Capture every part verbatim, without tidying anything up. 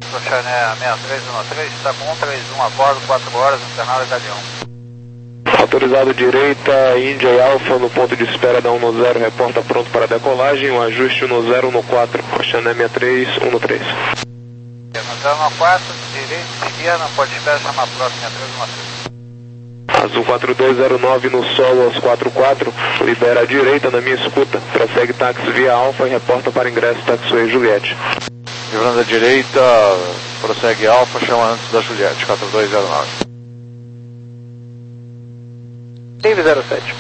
Chané seis três um três, está com um três um a bordo, quatro horas, internado Galeão. Autorizado direita, Índia e Alfa no ponto de espera da um no zero, reporta pronto para decolagem, o ajuste um no zero, um no quatro, Chané seis três um no três. um zero no quatro, direita, esquerda, pode espera, chama próximo, seis três um três. Azul quatro dois zero nove no solo aos quatro quatro, libera a direita na minha escuta, prossegue táxi via Alfa e reporta para ingresso Taxiway Juliette. Livrando a direita, prossegue Alfa, chama antes da Juliette, quatro dois zero nove. Dave zero sete.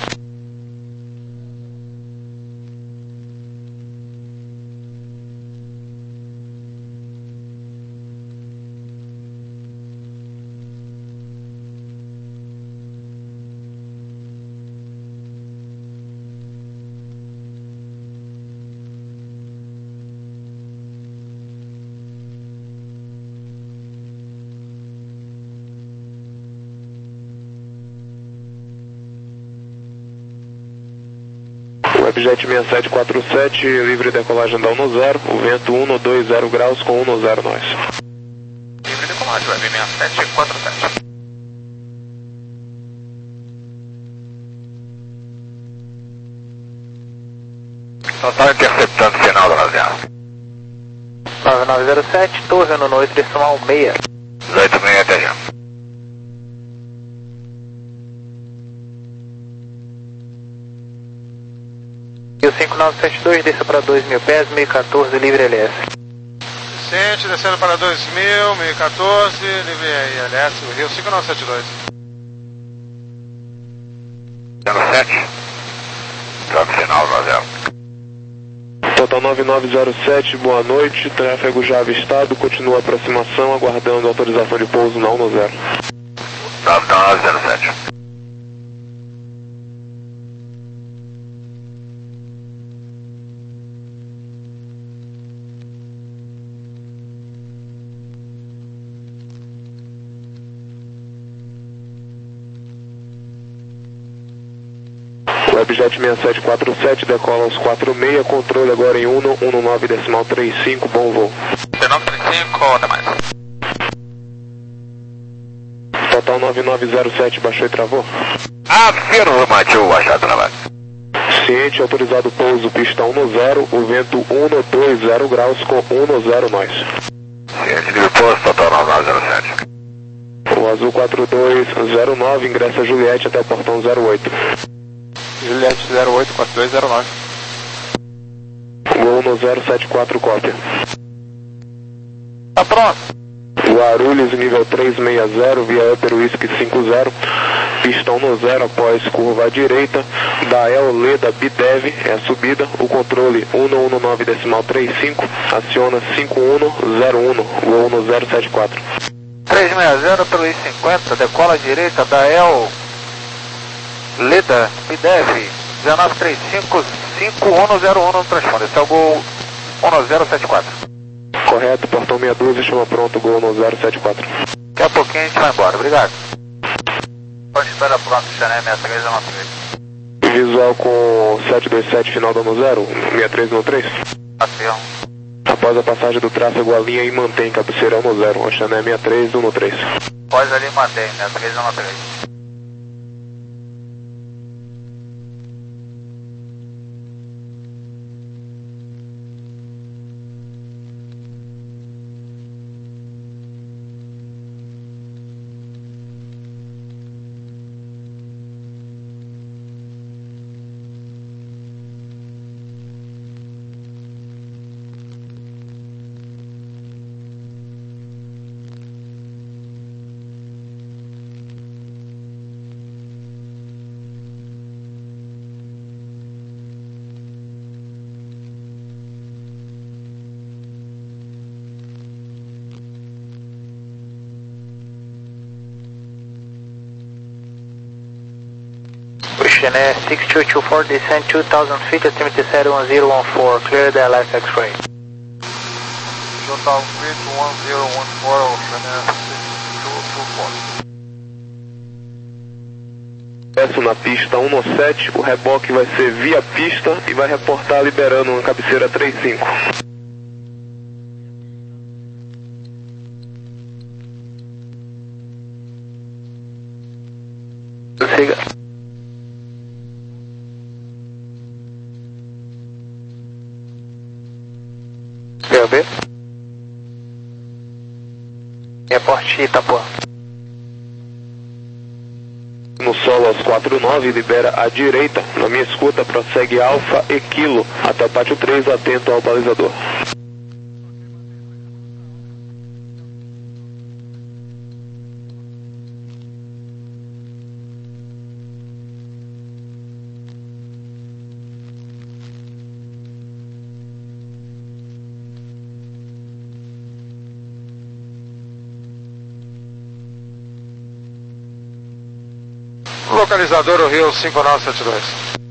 Webjet seis sete quatro sete, livre decolagem da um no zero, o vento um no dois zero graus com um no zero nós. Livre decolagem, Web seis sete quatro sete. Total interceptando final da baseada. nove nove zero sete, torre no oito decimal seis. oito seis até já. E o cinco nove sete dois, desça para dois mil pés, mil e quatorze, livre L S. Vicente, descendo para dois mil, mil e quatorze, livre L S, Rio cinco nove sete dois. zero sete. Drop final da baseada. Total nove nove zero sete, boa noite, tráfego já avistado, continua a aproximação, aguardando autorização de pouso na um no zero. nove nove zero sete. Webjet seis sete quatro sete, decola aos quatro seis, controle agora em um no nove decimal trinta e cinco, bom voo. nove trinta e cinco, até mais. Total nove nove zero sete, baixou e travou. Afirmativo, baixado travado. Ciente, autorizado pouso, pista um no zero, o vento um no dois zero graus com um no zero nós. Ciente, livre posto, total nove nove zero sete. O azul quatro dois zero nove, ingressa Juliette até o portão zero oito. Juliette zero oito quatro dois zero nove. Gol no zero sete quatro, cópia. Tá pronto. Guarulhos, nível três seis zero, via Upper Whisky cinco zero, pistão no zero após curva à direita, da El Leda Bidev, é a subida, o controle um no nove decimal trinta e cinco, aciona cinco um zero um, gol no zero sete quatro. três seis zero pelo I cinquenta, decola à direita da El Leda Bidev, dezenove trinta e cinco, cinco um zero um no transponder, esse é o gol um zero sete quatro. Correto, portão sessenta e dois, chama pronto, gol no zero sete quatro. Daqui a pouquinho a gente vai embora, obrigado. Pode esperar pronto, Chané seis três um três. Visual com sete dois sete, final do no zero, seis três um três. Ação. Após a passagem do tráfego, a linha e mantém cabeceira um no zero, Chané seis três um três. Pós ali mantém, seis três um três. Chané six two two four, descend two thousand feet, altimeter seven one zero one four, clear the L S X-ray. Total feet one zero one four, Chané six two two four. Peço na pista um no sete, o reboque vai ser via pista e vai reportar liberando uma cabeceira trinta e cinco. lida. B O B. Reporte Itapuã. No solo aos quatro nove, libera à direita. Na minha escuta, prossegue Alfa e Kilo até o pátio três, atento ao balizador. Localizador o Rio cinco nove sete dois.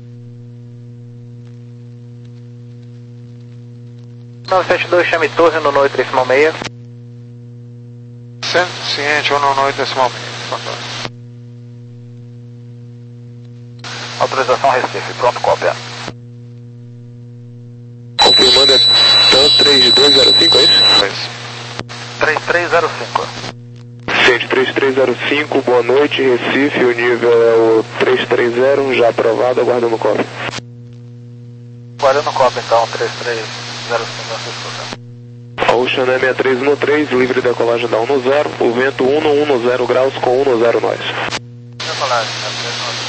nove sete dois, chame torre no noite decimal seis. Ciente um no noite decimal seis. Autorização Recife, pronto, cópia. Confirmando, é TAM três dois zero cinco, é isso? Isso. três três zero cinco. Ciente três três zero cinco, boa noite, Recife, o nível é o três três zero, já aprovado, aguardando cópia. Guardando cópia então, três três zero cinco. Ocean é sessenta e três um três, livre decolagem da um no zero, o vento um no zero graus com um no zero nós. Decolagem, três nove.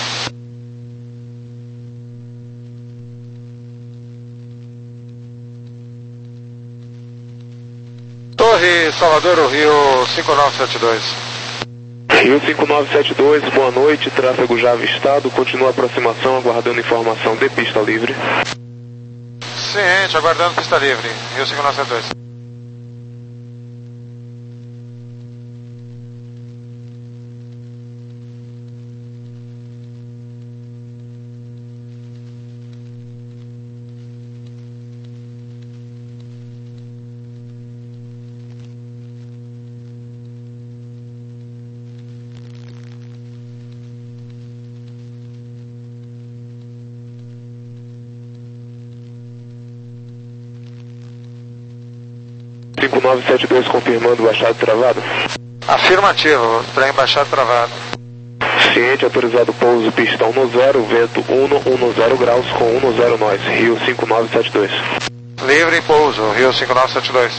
Torre Salvador, o Rio cinco nove sete dois. Rio cinco nove sete dois, boa noite, tráfego já avistado, continua a aproximação, aguardando informação de pista livre. Ciente, aguardando pista livre, Rio cinco nove sete dois. cinco nove sete dois confirmando baixado travado. Afirmativo, trem baixado travado. Ciente, autorizado pouso, pistão no zero, vento um no zero graus com um no zero nós, Rio cinco nove sete dois. Livre em pouso, Rio cinco nove sete dois.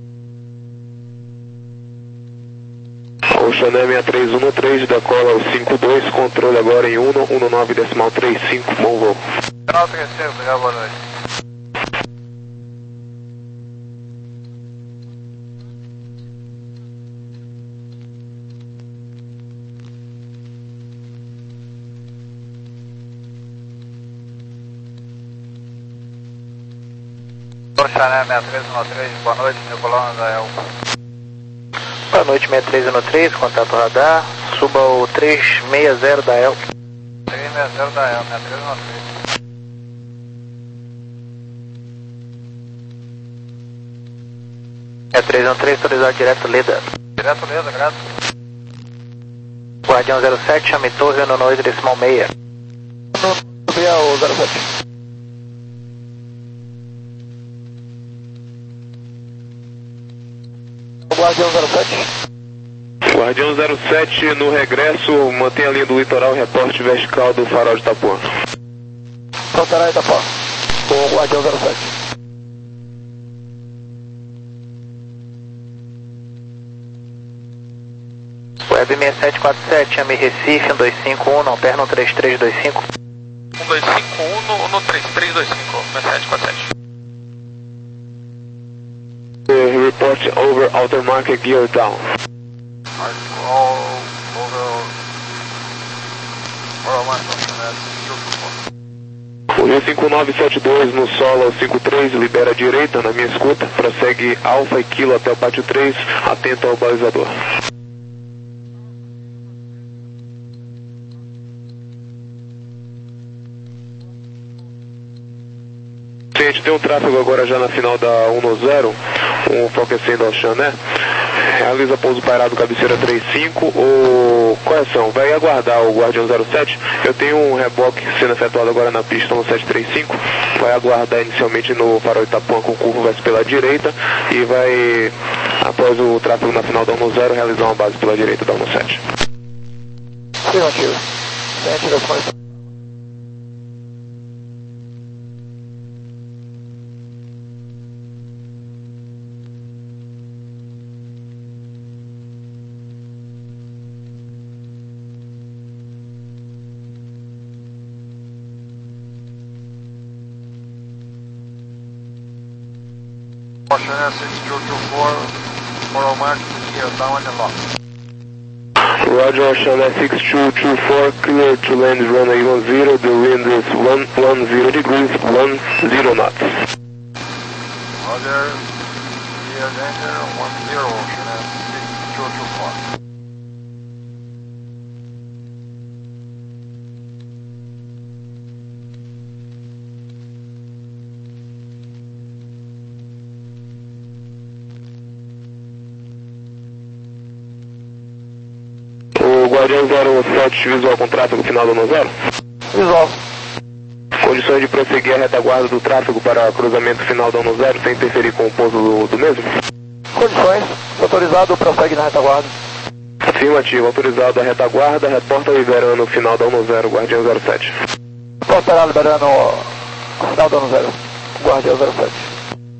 Ocean sessenta e três um três, decola o cinco dois, controle agora em um no nove decimal trinta e cinco, bom voo. Canal terceiro, obrigado, boa noite. Chané sessenta e três um três, boa noite, Nicolão Andael. Boa noite, sessenta e três um três, contato radar, suba o três seis zero da E L. três seis zero da E L, sessenta e três um três. sessenta e três um três, autorizado direto Leda. Direto Leda, grato. Guardião zero sete, chame torre no noite decimal seis. No zero sete. Guardião zero sete. Guardião zero sete, no regresso, mantenha a linha do litoral, reporte vertical do farol de Itapuã. Farol de Itapuã, com o Guardião zero sete. Web seis sete quatro sete, chame Recife, um dois cinco um, não perna um três três dois cinco. um dois cinco um no, no três três dois cinco, seis sete quatro sete. Report over outer market gear down. All over oral market, O Rio cinco nove sete dois no solo ao cinco três, libera à direita na minha escuta, prossegue Alfa e Kilo até o pátio três, atento ao balizador. Ciente, tem um tráfego agora já na final da um no zero, um Foquecendo ao Chané, realiza pouso pairado cabeceira trinta e cinco, ou correção, vai aguardar o Guardião zero sete, eu tenho um reboque sendo efetuado agora na pista no sete três cinco, vai aguardar inicialmente no farol Itapuã com curvas pela direita e vai, após o tráfego na final da um no zero, realizar uma base pela direita da um no sete. Afirmativo. Tente responde. Ocean six two two four, for Omar, here, down and lock. Roger, Ocean six two two four, clear to land runway one zero, the wind is one one zero degrees, one zero knots. Roger, clear danger, one zero, Ocean six two two four. Guardião zero sete, visual com tráfego final do ano zero? Visual. Condições de prosseguir a retaguarda do tráfego para cruzamento final do ano zero sem interferir com o pouso do, do mesmo? Condições. Autorizado, prossegue na retaguarda. Afirmativo, autorizado a retaguarda, reporta liberando o final do ano zero, Guardião zero sete. Reportará liberando o final do ano zero, Guardião zero sete.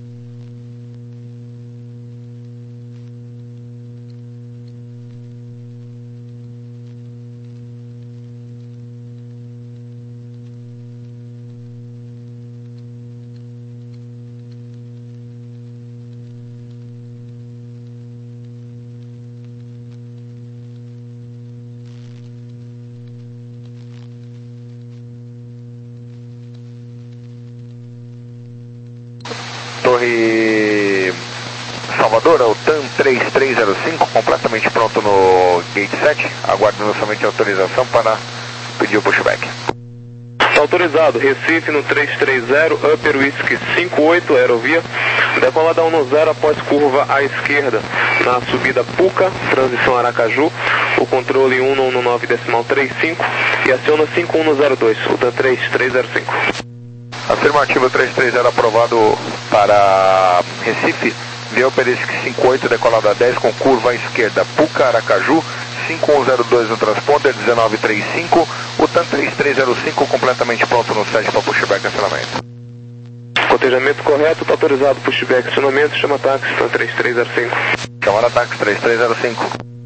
Torre Salvador, o T A M três três zero cinco, completamente pronto no gate sete, aguardando somente autorização para pedir o pushback. Autorizado, Recife no três três zero, Upper Whisky cinco oito, aerovia, decolada um zero após curva à esquerda, na subida Puca, transição Aracaju, o controle um um nove decimal trinta e cinco e aciona cinco um zero dois, o T A M três três zero cinco. Afirmativo três três zero aprovado para Recife, via Upper Whisky cinco oito, decolada dez com curva à esquerda, Puca, Aracaju, cinco um zero dois no transponder, dezenove trinta e cinco, o T A M três três zero cinco completamente pronto no site para pushback e acionamento. Cotejamento correto, está autorizado pushback e acionamento, chama táxi, T A M três três zero cinco. Chamada táxi três três zero cinco.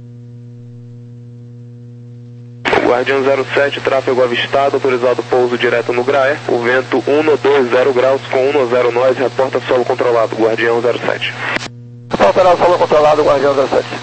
Guardião zero sete, tráfego avistado, autorizado pouso direto no Graé, o vento um dois zero graus com um zero nós, reporta solo controlado, Guardião zero sete. Reportará solo controlado, Guardião zero sete.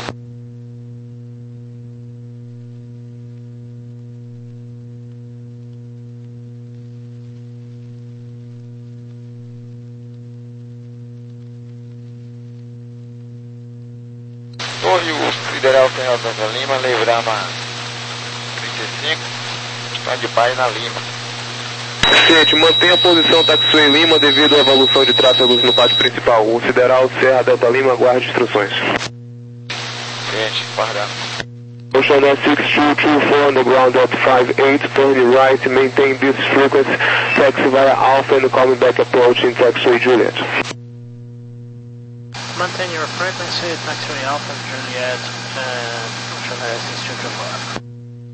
Torre U S P Federal Senhor Santa Lima, Levrama trinta e cinco, stand-by na Lima. Gente, mantenha a posição Taxiway Lima devido à evolução de tráfegos no pátio principal. O Sideral Serra Delta Lima, aguarde instruções. Gente, guardando. Ocean six two two four on the ground at five eight, turn right, maintain this frequency, taxi via Alpha and coming back approach in Taxiway Juliet. Maintain your frequency, Taxiway Alpha Juliet, and Ocean six two two four.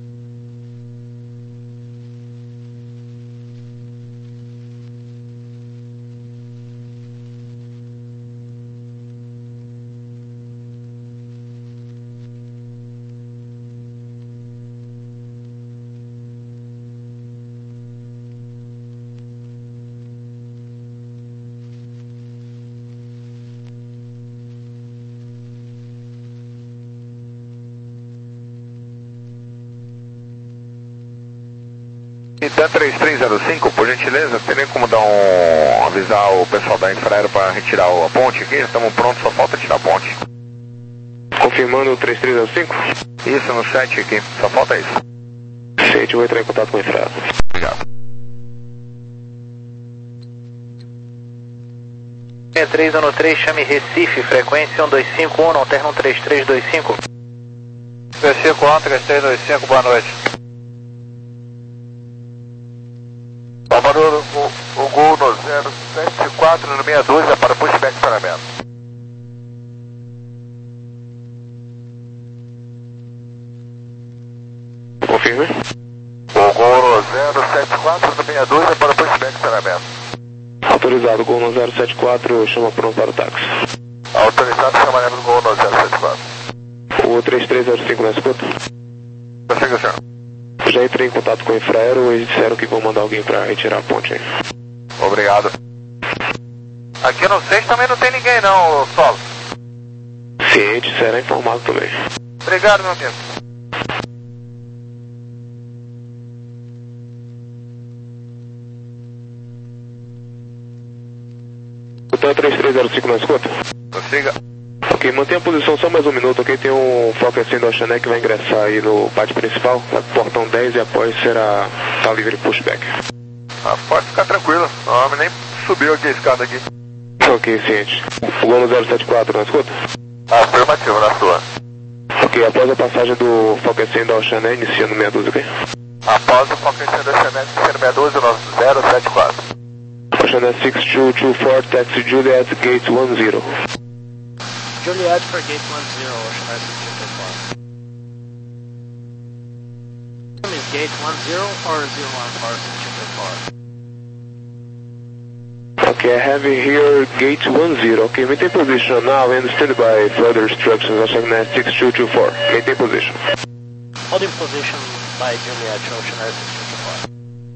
E T A M três três zero cinco, por gentileza, teria como dar um, avisar o pessoal da Infraero para retirar a ponte aqui? Estamos prontos, só falta tirar a ponte. Confirmando o três três zero cinco? Isso, no sete aqui, só falta isso. Gente, eu vou entrar em contato com a Infraero. Obrigado. sessenta e três ano três, chame Recife, frequência um dois cinco um, alterno três três dois cinco. três cinco um, três três dois cinco, boa noite. Salvador, o, o gol no zero sete quatro no meia dúzia para pushback e paramento. Confirme. O meia dúzia para pushback será aberto. Autorizado, Gol no zero sete quatro, chama pronto para o táxi. Autorizado, chamaremos Gol no zero sete quatro. O três três zero cinco na escuta. Prossiga, senhor. Já entrei em contato com o Infraero e disseram que vão mandar alguém para retirar a ponte aí. Obrigado. Aqui no seis também não tem ninguém não, Solo. Ciente, será informado também. Obrigado, meu amigo. Então três três zero cinco na escuta. Prossiga. Ok, mantenha a posição só mais um minuto, ok? Tem um Fokker assim do Oceaneck que vai ingressar aí no pátio principal, vai pro portão dez e após será tá livre pushback. Ah, pode ficar tranquilo, o homem nem subiu aqui a escada aqui. Ok, ciente. O Gol no zero sete quatro na escuta? Afirmativo, na sua. Ok, após a passagem do Fokker assim da Oceaneck, iniciando meia dúzia, ok? Após o Fokker da Chanel, sendo meia dúzia, no zero sete quatro. Oceaneck six two two four, taxi Juliet, gate one zero. Juliet for gate one zero, Ocean six two two four. Is gate one zero or zero one four six two two four? Okay, I have it here gate one zero. Okay, maintain position now and stand by further instructions. Oceaneck six two two four. Maintain position. Holding position by Juliet, Ocean six two two four.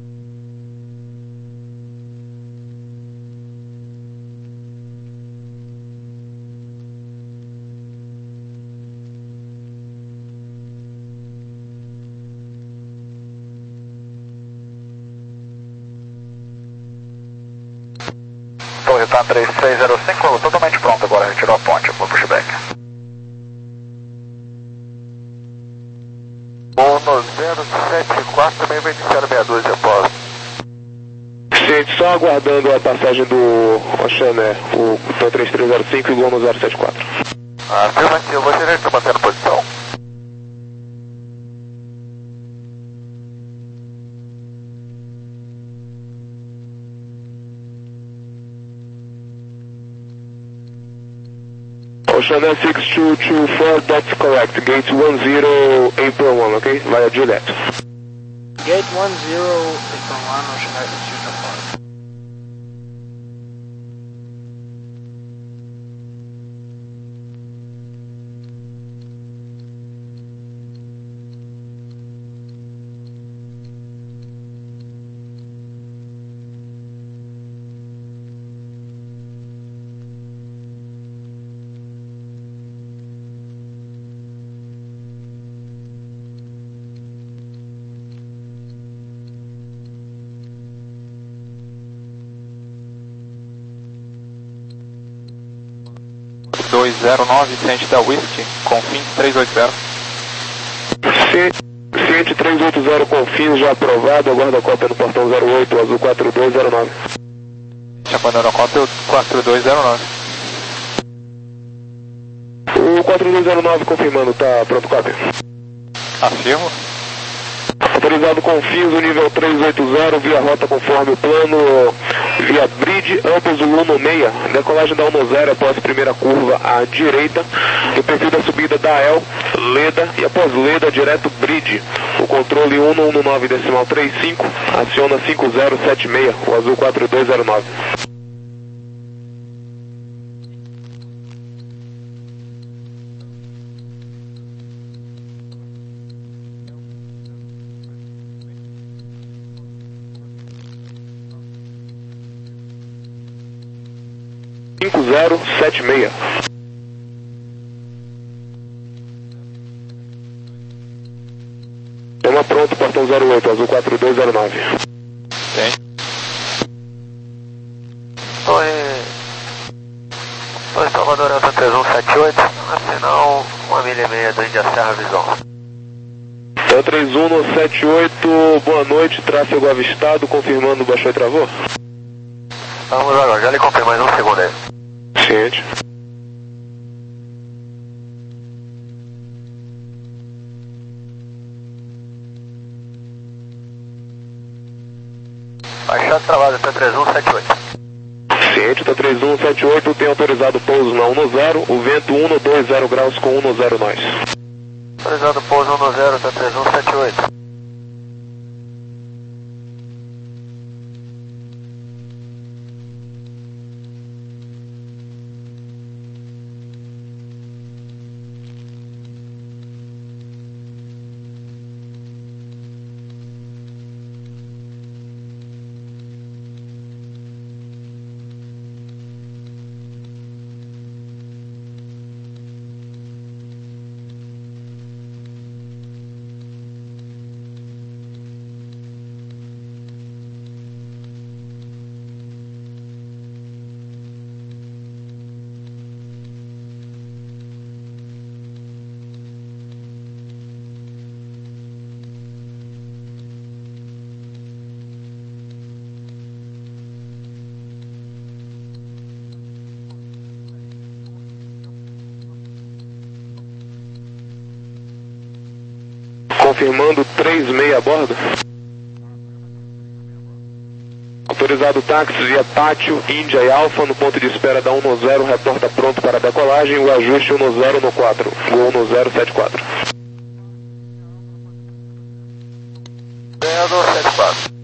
Torretão três três zero cinco, totalmente pronto agora, retirou a ponte, vou pushback. O no zero sete quatro também vai iniciar a meia dúzia após. Ciente, só aguardando a passagem do Oceaneck, o três três zero cinco e o Gol no zero sete quatro. Afirmativo, você já está mantendo posição? Oceaneck six two two four, that's correct. Gate one zero, April one, okay? Via Juliet. Gate one zero, April one, Ocean six two two four. dois zero nove, ciente da Whisky, confins três oito zero. Ciente três oito zero, confins já aprovado, aguarda a cópia no portão zero oito, azul quatro dois zero nove. Já mandando a cópia quatro dois zero nove. O quatro dois zero nove confirmando, tá pronto cópia. Afirmo. Autorizado confins, o nível três oito zero, via rota conforme o plano, via bridge, ambos o Luno seis, decolagem da um zero após primeira curva à direita, no perfil da subida da El, Leda, e após Leda, direto bridge, o controle um um nove decimal trinta e cinco, aciona cinco zero sete seis, o azul quatro dois zero nove. cinco zero sete seis. Toma pronto, portão zero oito, azul quatro dois zero nove. Tem. Torre... Torre Salvador Alta três um sete oito, afinal, uma milha e meia do Índia Serra Visão. Então três um sete oito, boa noite, tráfego avistado, confirmando, baixou e travou? Vamos agora, já lhe confirmo mais um segundo aí. Ciente. Baixado travado, T três um sete oito. Ciente, tá três um sete oito, tem autorizado pouso na um zero, o vento um dois zero graus com um zero nós. Autorizado pouso um zero, T três um sete oito. confirmando três seis a bordo. Autorizado táxi via Pátio, Índia e Alfa, no ponto de espera da um zero, reporta pronto para decolagem, o ajuste um zero no quatro, Gol um zero sete quatro. Ganhador sete quatro.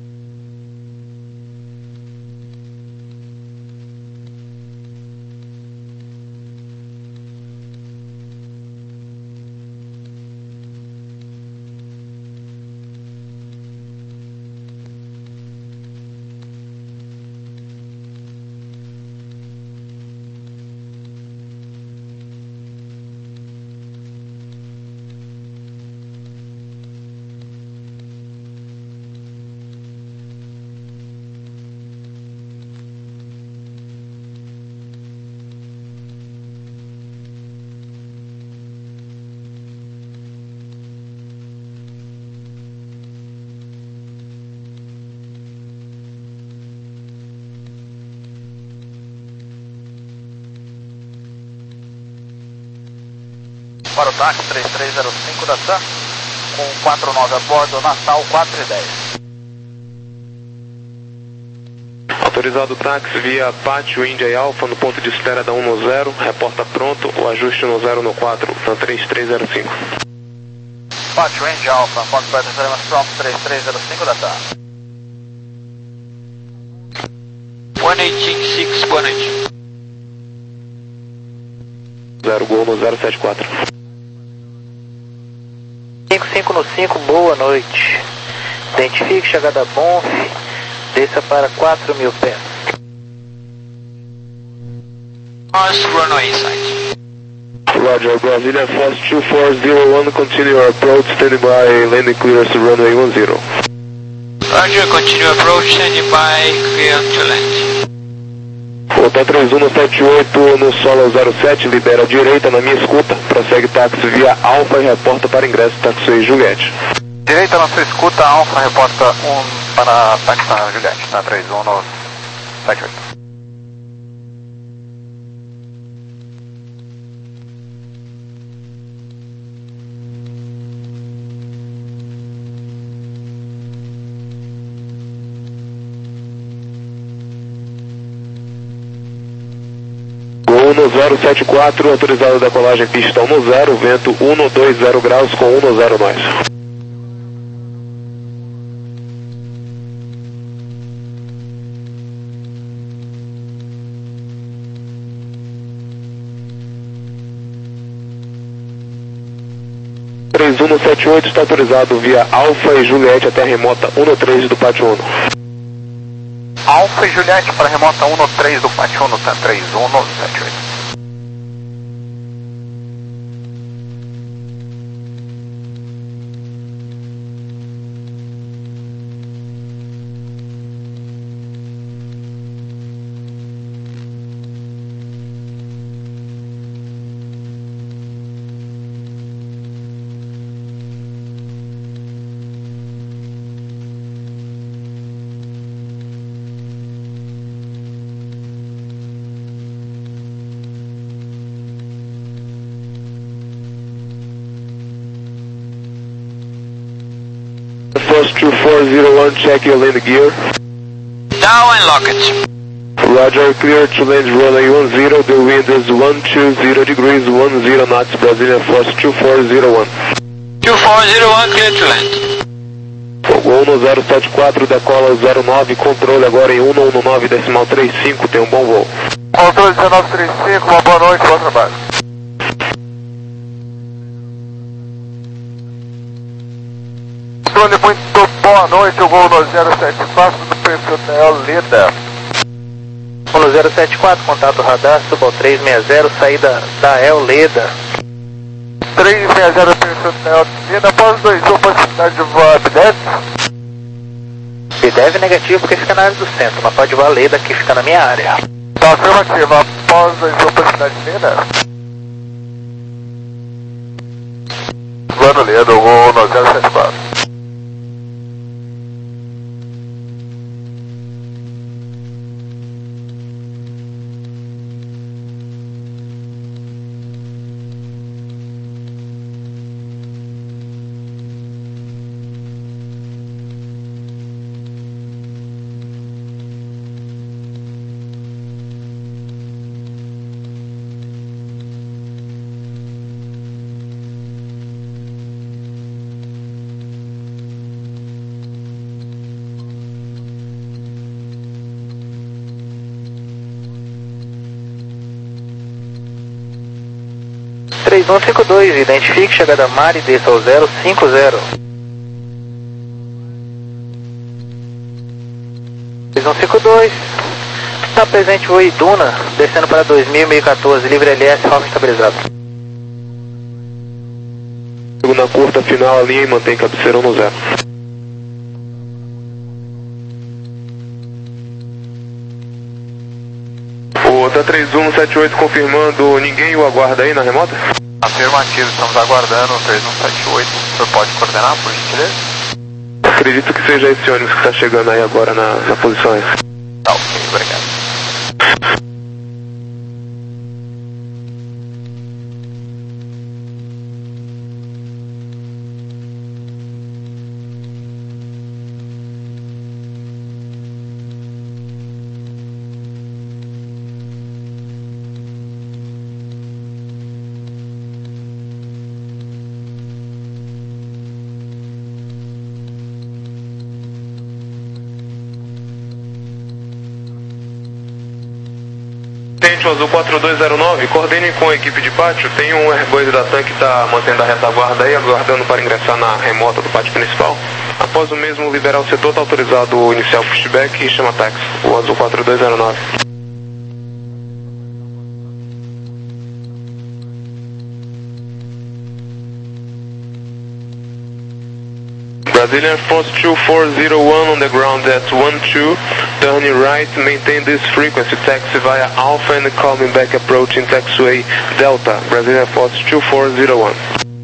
Para o táxi três três zero cinco da TAM, com quatro nove a bordo, Natal quatro e dez. Autorizado táxi via Pátio, Índia e Alfa, no ponto de espera da um zero, reporta pronto, o ajuste um zero no quatro, TAM três três zero cinco. Pátio, Índia Alfa, ponto de esperar pronto, três três zero cinco da TAM. um oito seis, boa noite. zero Gol no zero sete quatro. cinco cinco no cinco, boa noite. Identifique chegada Bonf, desça para quatro mil pés. North runway inside. Roger, Brasília Force two four zero one, continue your approach, standing by, landing clearance runway one zero. Roger, continue approach, standing by, clear to land. Volta três um sete oito no solo zero sete, libera a direita na minha escuta, prossegue táxi via Alfa e reporta para ingresso táxi Juliette. Direita na sua escuta, Alfa reporta um para táxi Juliette, na três um no sete oito. um zero sete quatro, autorizado a decolagem pista um zero, vento um dois zero graus com um zero nós. três um sete oito está autorizado via Alfa e Juliette até a remota um três do Pátio um. Alfa e Juliette para remota um três do Pátio um, tá três um sete oito. Force two four zero one, check your land gear. Down and lock it. Roger, clear to land runway one zero, the wind is one two zero degrees, one zero knots, Brazilian Force two four zero one. two four zero one, clear to land. Gol no zero sete quatro, decola zero nove, controle agora em um um nove decimal trinta e cinco, tem um bom voo. Controle dezenove trinta e cinco, uma boa noite, bom trabalho. Controle, muito boa noite, o gol no zero sete quatro do perfil da El Leda. No zero sete quatro, contato radar, suba ao três seis zero, saída da El Leda. três seis zero, perfil da El Leda, após dois um, possibilidade de voar B dez. B dez negativo porque fica na área do centro, mas pode voar Leda que fica na minha área. Tá afirmativo, após dois um, possibilidade de Leda. Plano Leda, o gol no zero sete quatro. três um cinco dois, identifique chegada mar e desça ao zero cinco zero. três um cinco dois, está presente o Iduna, descendo para dois mil e mil e quatorze, livre L S, alfa estabilizado. Segunda curta, final a linha e mantém cabeceira no zero. O T três um sete oito confirmando, ninguém o aguarda aí na remota? Afirmativo, estamos aguardando o três um sete oito. O senhor pode coordenar, por gentileza? Acredito que seja esse ônibus que está chegando aí agora na, na posição aí. Tá, ok, obrigado. Tente o Azul quatro dois zero nove, coordene com a equipe de pátio. Tem um Airbus da TAM que está mantendo a retaguarda aí, aguardando para ingressar na remota do pátio principal. Após o mesmo liberar o setor, está autorizado o inicial pushback e chama táxi, o Azul quatro dois zero nove. Brazilian Force two four zero one on the ground at one two, turning right, maintain this frequency, taxi via Alpha and coming back approaching taxiway Delta, Brazilian Force two four zero one.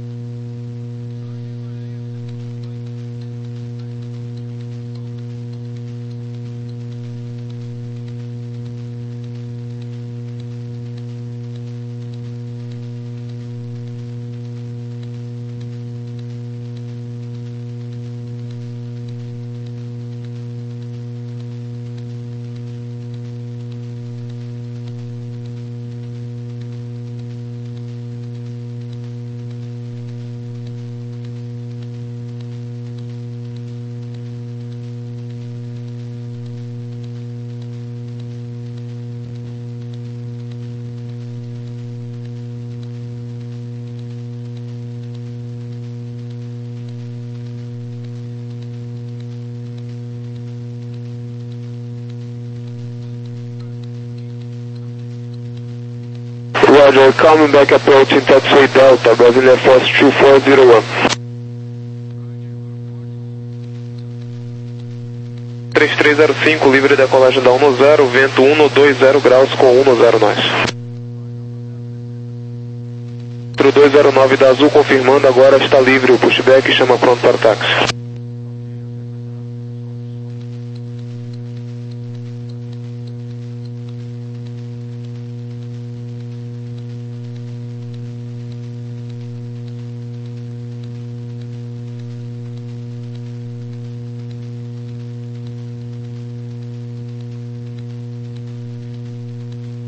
Roger, coming back approaching taxiway Delta, Brazilian Force two four zero one. três três zero cinco, livre decolagem da um no zero, vento um no dois zero graus com um no zero nós. quatro dois zero nove da Azul confirmando, agora está livre o pushback e chama pronto para o táxi.